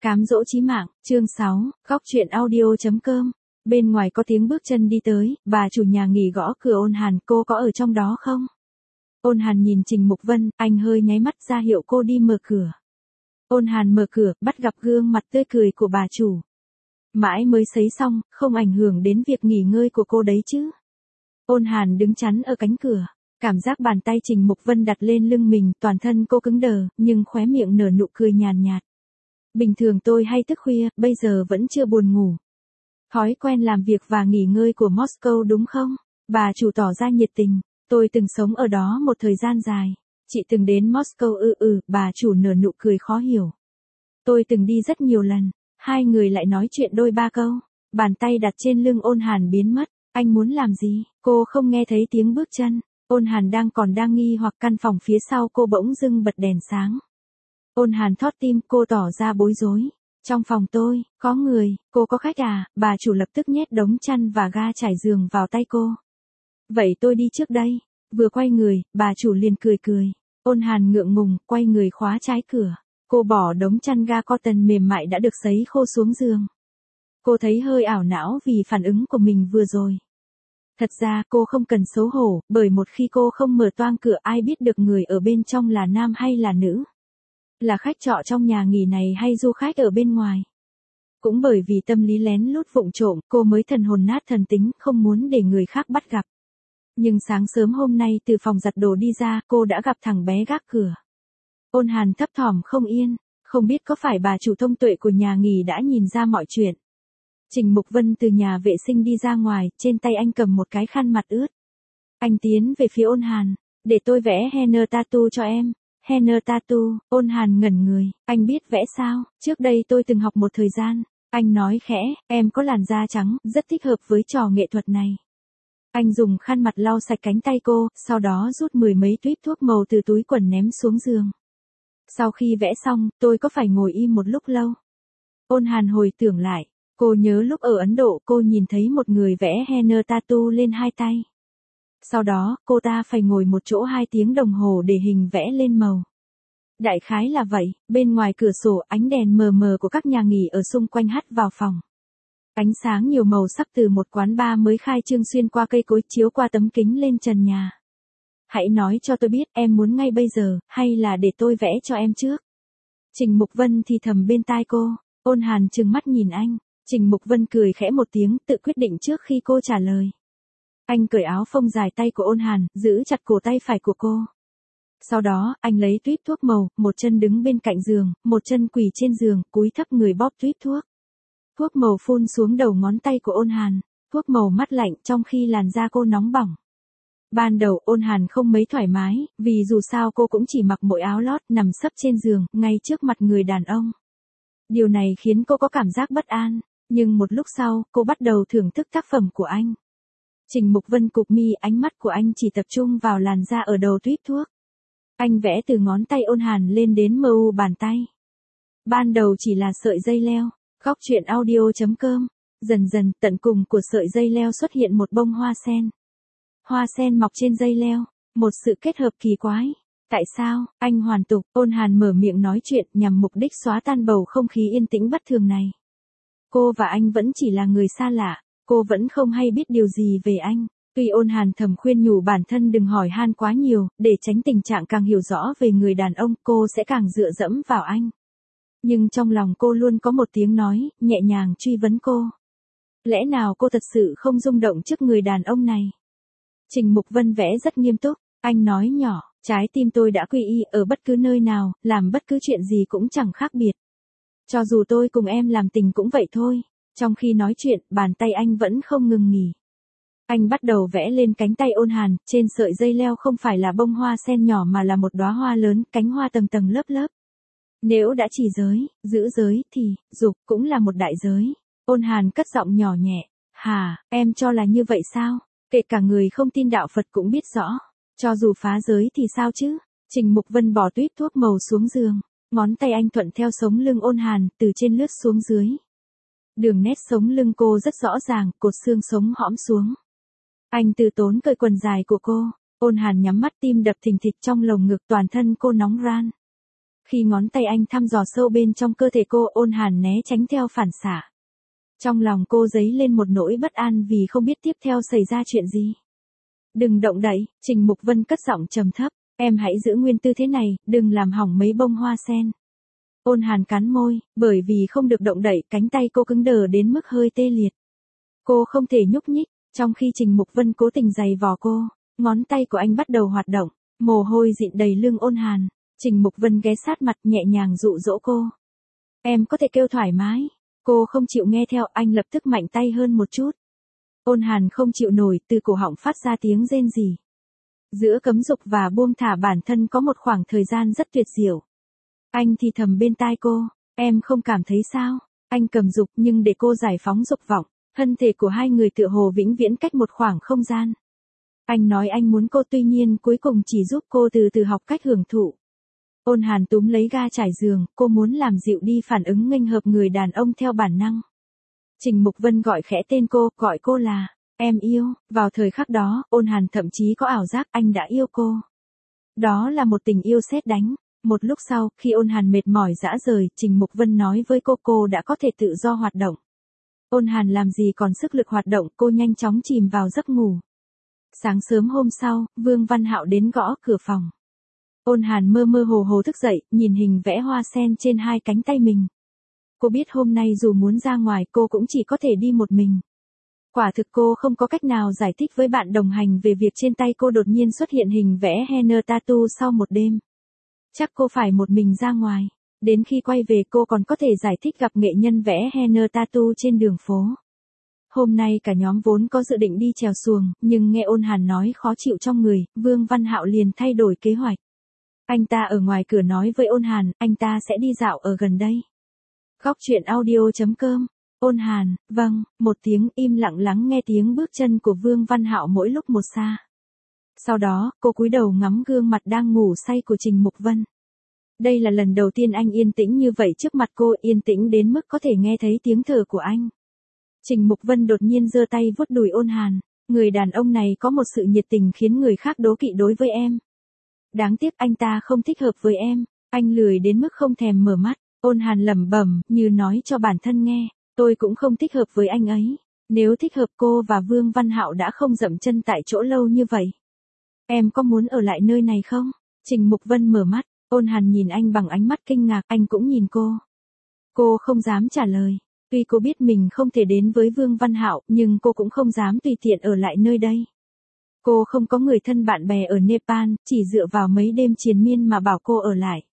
Cám dỗ chí mạng, chương 6, góc truyện audio.com. Bên ngoài có tiếng bước chân đi tới, bà chủ nhà nghỉ gõ cửa. Ôn Hàn, cô có ở trong đó không? Ôn Hàn nhìn Trình Mục Vân, anh hơi nháy mắt ra hiệu cô đi mở cửa. Ôn Hàn mở cửa, bắt gặp gương mặt tươi cười của bà chủ. Mãi mới sấy xong, không ảnh hưởng đến việc nghỉ ngơi của cô đấy chứ. Ôn Hàn đứng chắn ở cánh cửa, cảm giác bàn tay Trình Mục Vân đặt lên lưng mình, toàn thân cô cứng đờ, nhưng khóe miệng nở nụ cười nhàn nhạt. Bình thường tôi hay thức khuya, bây giờ vẫn chưa buồn ngủ. Thói quen làm việc và nghỉ ngơi của Moscow đúng không? Bà chủ tỏ ra nhiệt tình, tôi từng sống ở đó một thời gian dài. Chị từng đến Moscow bà chủ nở nụ cười khó hiểu. Tôi từng đi rất nhiều lần, hai người lại nói chuyện đôi ba câu. Bàn tay đặt trên lưng Ôn Hàn biến mất, anh muốn làm gì? Cô không nghe thấy tiếng bước chân. Ôn Hàn đang nghi hoặc căn phòng phía sau cô bỗng dưng bật đèn sáng. Ôn Hàn thót tim, cô tỏ ra bối rối. Trong phòng tôi, có người, cô có khách à? Bà chủ lập tức nhét đống chăn và ga trải giường vào tay cô. Vậy tôi đi trước đây. Vừa quay người, bà chủ liền cười cười. Ôn Hàn ngượng ngùng, quay người khóa trái cửa. Cô bỏ đống chăn ga cotton mềm mại đã được sấy khô xuống giường. Cô thấy hơi ảo não vì phản ứng của mình vừa rồi. Thật ra cô không cần xấu hổ, bởi một khi cô không mở toang cửa ai biết được người ở bên trong là nam hay là nữ. Là khách trọ trong nhà nghỉ này hay du khách ở bên ngoài. Cũng bởi vì tâm lý lén lút vụng trộm, cô mới thần hồn nát thần tính, không muốn để người khác bắt gặp. Nhưng sáng sớm hôm nay từ phòng giặt đồ đi ra, cô đã gặp thằng bé gác cửa. Ôn Hàn thấp thỏm không yên, không biết có phải bà chủ thông tuệ của nhà nghỉ đã nhìn ra mọi chuyện. Trình Mục Vân từ nhà vệ sinh đi ra ngoài, trên tay anh cầm một cái khăn mặt ướt. Anh tiến về phía Ôn Hàn, để tôi vẽ henna tattoo cho em. Henna tattoo, Ôn Hàn ngẩn người, anh biết vẽ sao? Trước đây tôi từng học một thời gian. Anh nói khẽ, em có làn da trắng, rất thích hợp với trò nghệ thuật này. Anh dùng khăn mặt lau sạch cánh tay cô, sau đó rút 10 mấy tuýp thuốc màu từ túi quần ném xuống giường. Sau khi vẽ xong, tôi có phải ngồi im một lúc lâu? Ôn Hàn hồi tưởng lại, cô nhớ lúc ở Ấn Độ cô nhìn thấy một người vẽ henna tattoo lên hai tay. Sau đó, cô ta phải ngồi một chỗ 2 tiếng đồng hồ để hình vẽ lên màu. Đại khái là vậy, bên ngoài cửa sổ ánh đèn mờ mờ của các nhà nghỉ ở xung quanh hắt vào phòng. Ánh sáng nhiều màu sắc từ một quán bar mới khai trương xuyên qua cây cối chiếu qua tấm kính lên trần nhà. Hãy nói cho tôi biết em muốn ngay bây giờ, hay là để tôi vẽ cho em trước? Trình Mục Vân thì thầm bên tai cô. Ôn Hàn trừng mắt nhìn anh. Trình Mục Vân cười khẽ một tiếng, tự quyết định trước khi cô trả lời. Anh cởi áo phông dài tay của Ôn Hàn, giữ chặt cổ tay phải của cô. Sau đó, anh lấy tuýp thuốc màu, một chân đứng bên cạnh giường, một chân quỳ trên giường, cúi thấp người bóp tuýp thuốc. Thuốc màu phun xuống đầu ngón tay của Ôn Hàn, thuốc màu mát lạnh trong khi làn da cô nóng bỏng. Ban đầu Ôn Hàn không mấy thoải mái, vì dù sao cô cũng chỉ mặc mỗi áo lót nằm sấp trên giường, ngay trước mặt người đàn ông. Điều này khiến cô có cảm giác bất an, nhưng một lúc sau, cô bắt đầu thưởng thức tác phẩm của anh. Trình Mục Vân cụp mi, ánh mắt của anh chỉ tập trung vào làn da ở đầu tuýp thuốc. Anh vẽ từ ngón tay Ôn Hàn lên đến mu bàn tay. Ban đầu chỉ là sợi dây leo, góc truyện audio.com. Dần dần, tận cùng của sợi dây leo xuất hiện một bông hoa sen. Hoa sen mọc trên dây leo, một sự kết hợp kỳ quái. Tại sao, anh hoàn tục? Ôn Hàn mở miệng nói chuyện nhằm mục đích xóa tan bầu không khí yên tĩnh bất thường này. Cô và anh vẫn chỉ là người xa lạ, cô vẫn không hay biết điều gì về anh. Tuy Ôn Hàn thầm khuyên nhủ bản thân đừng hỏi han quá nhiều, để tránh tình trạng càng hiểu rõ về người đàn ông, cô sẽ càng dựa dẫm vào anh. Nhưng trong lòng cô luôn có một tiếng nói, nhẹ nhàng truy vấn cô. Lẽ nào cô thật sự không rung động trước người đàn ông này? Trình Mục Vân vẽ rất nghiêm túc, anh nói nhỏ, trái tim tôi đã quy y ở bất cứ nơi nào, làm bất cứ chuyện gì cũng chẳng khác biệt. Cho dù tôi cùng em làm tình cũng vậy thôi. Trong khi nói chuyện, bàn tay anh vẫn không ngừng nghỉ. Anh bắt đầu vẽ lên cánh tay Ôn Hàn, trên sợi dây leo không phải là bông hoa sen nhỏ mà là một đóa hoa lớn, cánh hoa tầng tầng lớp lớp. Nếu đã chỉ giới, giữ giới, thì, dục, cũng là một đại giới. Ôn Hàn cất giọng nhỏ nhẹ. Hà, em cho là như vậy sao? Kể cả người không tin đạo Phật cũng biết rõ. Cho dù phá giới thì sao chứ? Trình Mục Vân bỏ tuýp thuốc màu xuống giường. Ngón tay anh thuận theo sống lưng Ôn Hàn, từ trên lướt xuống dưới. Đường nét sống lưng cô rất rõ ràng, cột xương sống hõm xuống. Anh từ tốn cởi quần dài của cô. Ôn Hàn nhắm mắt, tim đập thình thịch trong lồng ngực, toàn thân cô nóng ran. Khi ngón tay anh thăm dò sâu bên trong cơ thể cô, Ôn Hàn né tránh theo phản xạ. Trong lòng cô dấy lên một nỗi bất an vì không biết tiếp theo xảy ra chuyện gì. Đừng động đậy, Trình Mục Vân cất giọng trầm thấp, em hãy giữ nguyên tư thế này, đừng làm hỏng mấy bông hoa sen. Ôn Hàn cắn môi, bởi vì không được động đậy, cánh tay cô cứng đờ đến mức hơi tê liệt. Cô không thể nhúc nhích, trong khi Trình Mục Vân cố tình giày vò cô, ngón tay của anh bắt đầu hoạt động, mồ hôi dịn đầy lưng Ôn Hàn. Trình Mục Vân ghé sát mặt nhẹ nhàng dụ dỗ cô. Em có thể kêu thoải mái. Cô không chịu nghe theo, anh lập tức mạnh tay hơn một chút. Ôn Hàn không chịu nổi, từ cổ họng phát ra tiếng rên rỉ. Giữa cấm dục và buông thả bản thân có một khoảng thời gian rất tuyệt diệu. Anh thì thầm bên tai cô, em không cảm thấy sao? Anh cầm dục nhưng để cô giải phóng dục vọng, thân thể của hai người tựa hồ vĩnh viễn cách một khoảng không gian. Anh nói anh muốn cô, tuy nhiên cuối cùng chỉ giúp cô từ từ học cách hưởng thụ. Ôn Hàn túm lấy ga trải giường, cô muốn làm dịu đi phản ứng nghênh hợp người đàn ông theo bản năng. Trình Mục Vân gọi khẽ tên cô, gọi cô là em yêu. Vào thời khắc đó, Ôn Hàn thậm chí có ảo giác anh đã yêu cô. Đó là một tình yêu sét đánh. Một lúc sau, khi Ôn Hàn mệt mỏi rã rời, Trình Mục Vân nói với cô đã có thể tự do hoạt động. Ôn Hàn làm gì còn sức lực hoạt động, cô nhanh chóng chìm vào giấc ngủ. Sáng sớm hôm sau, Vương Văn Hạo đến gõ cửa phòng. Ôn Hàn mơ mơ hồ hồ thức dậy, nhìn hình vẽ hoa sen trên hai cánh tay mình. Cô biết hôm nay dù muốn ra ngoài cô cũng chỉ có thể đi một mình. Quả thực cô không có cách nào giải thích với bạn đồng hành về việc trên tay cô đột nhiên xuất hiện hình vẽ henna tattoo sau một đêm. Chắc cô phải một mình ra ngoài. Đến khi quay về cô còn có thể giải thích gặp nghệ nhân vẽ henna tattoo trên đường phố. Hôm nay cả nhóm vốn có dự định đi chèo xuồng, nhưng nghe Ôn Hàn nói khó chịu trong người, Vương Văn Hạo liền thay đổi kế hoạch. Anh ta ở ngoài cửa nói với Ôn Hàn, anh ta sẽ đi dạo ở gần đây. Góc truyện audio.com. Ôn Hàn, vâng, một tiếng im lặng lắng nghe tiếng bước chân của Vương Văn Hạo mỗi lúc một xa. Sau đó, cô cúi đầu ngắm gương mặt đang ngủ say của Trình Mục Vân. Đây là lần đầu tiên anh yên tĩnh như vậy trước mặt cô, yên tĩnh đến mức có thể nghe thấy tiếng thở của anh. Trình Mục Vân đột nhiên giơ tay vuốt đùi Ôn Hàn, người đàn ông này có một sự nhiệt tình khiến người khác đố kỵ đối với em. Đáng tiếc anh ta không thích hợp với em, anh lười đến mức không thèm mở mắt. Ôn Hàn lẩm bẩm, như nói cho bản thân nghe, tôi cũng không thích hợp với anh ấy. Nếu thích hợp cô và Vương Văn Hạo đã không dậm chân tại chỗ lâu như vậy. Em có muốn ở lại nơi này không? Trình Mục Vân mở mắt, Ôn Hàn nhìn anh bằng ánh mắt kinh ngạc, anh cũng nhìn cô. Cô không dám trả lời, tuy cô biết mình không thể đến với Vương Văn Hạo, nhưng cô cũng không dám tùy tiện ở lại nơi đây. Cô không có người thân bạn bè ở Nepal, chỉ dựa vào mấy đêm triền miên mà bảo cô ở lại.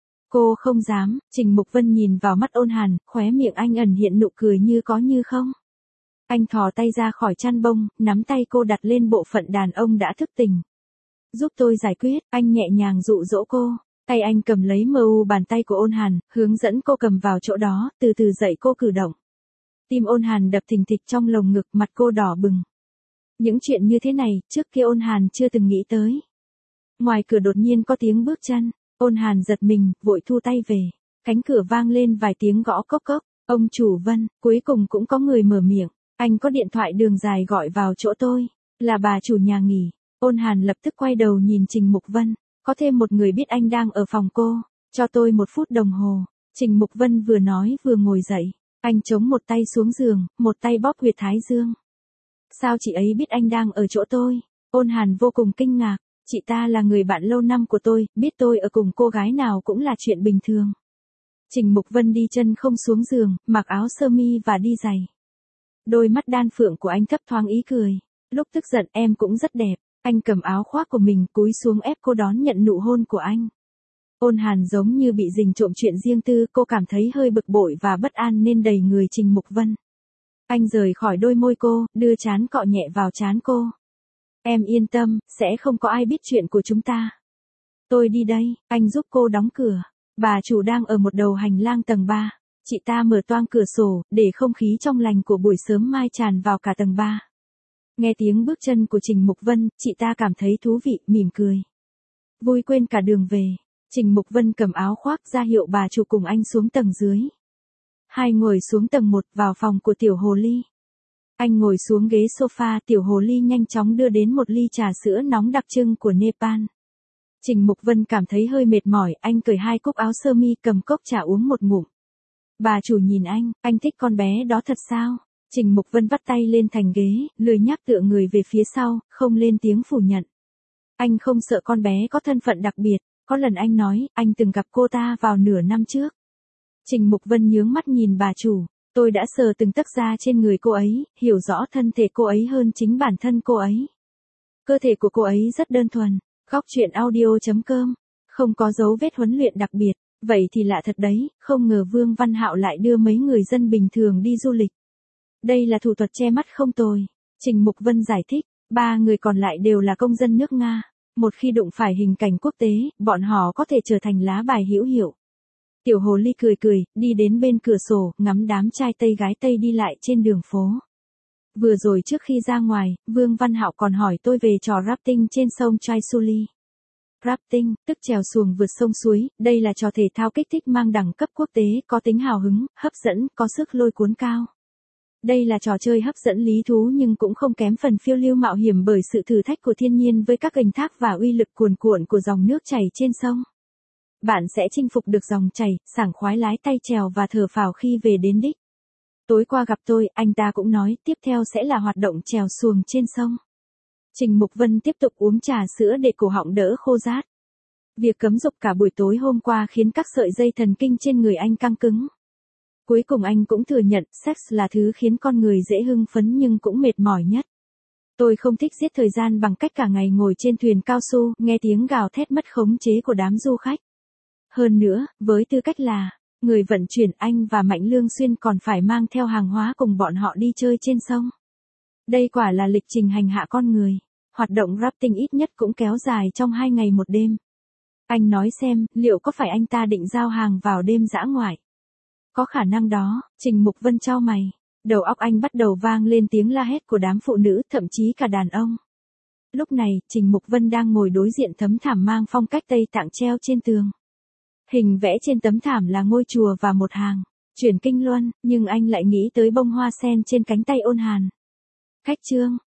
Cô không dám. Trình Mục Vân nhìn vào mắt Ôn Hàn, khóe miệng anh ẩn hiện nụ cười như có như không. Anh thò tay ra khỏi chăn bông, nắm tay cô đặt lên bộ phận đàn ông đã thức tỉnh. Giúp tôi giải quyết, anh nhẹ nhàng dụ dỗ cô. Tay anh cầm lấy bàn tay của Ôn Hàn, hướng dẫn cô cầm vào chỗ đó, từ từ dạy cô cử động. Tim Ôn Hàn đập thình thịch trong lồng ngực, mặt cô đỏ bừng. Những chuyện như thế này, trước kia Ôn Hàn chưa từng nghĩ tới. Ngoài cửa đột nhiên có tiếng bước chân, Ôn Hàn giật mình, vội thu tay về. Cánh cửa vang lên vài tiếng gõ cốc cốc. Ông chủ Vân, cuối cùng cũng có người mở miệng. Anh có điện thoại đường dài gọi vào chỗ tôi. Là bà chủ nhà nghỉ. Ôn Hàn lập tức quay đầu nhìn Trình Mục Vân. Có thêm một người biết anh đang ở phòng cô. Cho tôi 1 phút đồng hồ. Trình Mục Vân vừa nói vừa ngồi dậy. Anh chống một tay xuống giường, một tay bóp huyệt thái dương. Sao chị ấy biết anh đang ở chỗ tôi? Ôn Hàn vô cùng kinh ngạc. Chị ta là người bạn lâu năm của tôi, biết tôi ở cùng cô gái nào cũng là chuyện bình thường. Trình Mục Vân đi chân không xuống giường, mặc áo sơ mi và đi giày. Đôi mắt đan phượng của anh thấp thoáng ý cười. Lúc tức giận em cũng rất đẹp. Anh cầm áo khoác của mình cúi xuống ép cô đón nhận nụ hôn của anh. Ôn Hàn giống như bị rình trộm chuyện riêng tư, cô cảm thấy hơi bực bội và bất an nên đầy người Trình Mục Vân. Anh rời khỏi đôi môi cô, đưa trán cọ nhẹ vào trán cô. Em yên tâm, sẽ không có ai biết chuyện của chúng ta. Tôi đi đây, anh giúp cô đóng cửa. Bà chủ đang ở một đầu hành lang tầng 3. Chị ta mở toang cửa sổ, để không khí trong lành của buổi sớm mai tràn vào cả tầng 3. Nghe tiếng bước chân của Trình Mục Vân, chị ta cảm thấy thú vị, mỉm cười. Vui quên cả đường về. Trình Mục Vân cầm áo khoác ra hiệu bà chủ cùng anh xuống tầng dưới. Hai ngồi xuống tầng 1 vào phòng của Tiểu Hồ Ly. Anh ngồi xuống ghế sofa, Tiểu Hồ Ly nhanh chóng đưa đến một ly trà sữa nóng đặc trưng của Nepal. Trình Mục Vân cảm thấy hơi mệt mỏi, anh cởi 2 cúc áo sơ mi cầm cốc trà uống một ngụm. Bà chủ nhìn anh thích con bé đó thật sao? Trình Mục Vân vắt tay lên thành ghế, lười nhác tựa người về phía sau, không lên tiếng phủ nhận. Anh không sợ con bé có thân phận đặc biệt, có lần anh nói, anh từng gặp cô ta vào nửa năm trước. Trình Mục Vân nhướng mắt nhìn bà chủ, tôi đã sờ từng tấc da trên người cô ấy, hiểu rõ thân thể cô ấy hơn chính bản thân cô ấy. Cơ thể của cô ấy rất đơn thuần, góc truyện audio.com, không có dấu vết huấn luyện đặc biệt, vậy thì lạ thật đấy, không ngờ Vương Văn Hạo lại đưa mấy người dân bình thường đi du lịch. Đây là thủ thuật che mắt không tồi, Trình Mục Vân giải thích, 3 người còn lại đều là công dân nước Nga, một khi đụng phải hình cảnh quốc tế, bọn họ có thể trở thành lá bài hữu hiệu. Tiểu hồ ly cười, đi đến bên cửa sổ, ngắm đám trai tây gái tây đi lại trên đường phố. Vừa rồi trước khi ra ngoài, Vương Văn Hạo còn hỏi tôi về trò rafting trên sông Chai Suli. Rafting, tức chèo xuồng vượt sông suối, đây là trò thể thao kích thích mang đẳng cấp quốc tế, có tính hào hứng, hấp dẫn, có sức lôi cuốn cao. Đây là trò chơi hấp dẫn lý thú nhưng cũng không kém phần phiêu lưu mạo hiểm bởi sự thử thách của thiên nhiên với các kênh thác và uy lực cuồn cuộn của dòng nước chảy trên sông. Bạn sẽ chinh phục được dòng chảy, sảng khoái lái tay chèo và thở phào khi về đến đích. Tối qua gặp tôi, anh ta cũng nói tiếp theo sẽ là hoạt động chèo xuồng trên sông. Trình Mục Vân tiếp tục uống trà sữa để cổ họng đỡ khô rát. Việc cấm dục cả buổi tối hôm qua khiến các sợi dây thần kinh trên người anh căng cứng. Cuối cùng anh cũng thừa nhận sex là thứ khiến con người dễ hưng phấn nhưng cũng mệt mỏi nhất. Tôi không thích giết thời gian bằng cách cả ngày ngồi trên thuyền cao su, nghe tiếng gào thét mất khống chế của đám du khách. Hơn nữa, với tư cách là người vận chuyển, anh và Mạnh Lương Xuyên còn phải mang theo hàng hóa cùng bọn họ đi chơi trên sông. Đây quả là lịch trình hành hạ con người. Hoạt động rafting ít nhất cũng kéo dài trong 2 ngày 1 đêm. Anh nói xem, liệu có phải anh ta định giao hàng vào đêm dã ngoại? Có khả năng đó, Trình Mục Vân chau mày. Đầu óc anh bắt đầu vang lên tiếng la hét của đám phụ nữ, thậm chí cả đàn ông. Lúc này, Trình Mục Vân đang ngồi đối diện tấm thảm mang phong cách Tây Tạng treo trên tường. Hình vẽ trên tấm thảm là ngôi chùa và một hàng chuyển kinh luân, nhưng anh lại nghĩ tới bông hoa sen trên cánh tay Ôn Hàn. Khách trương,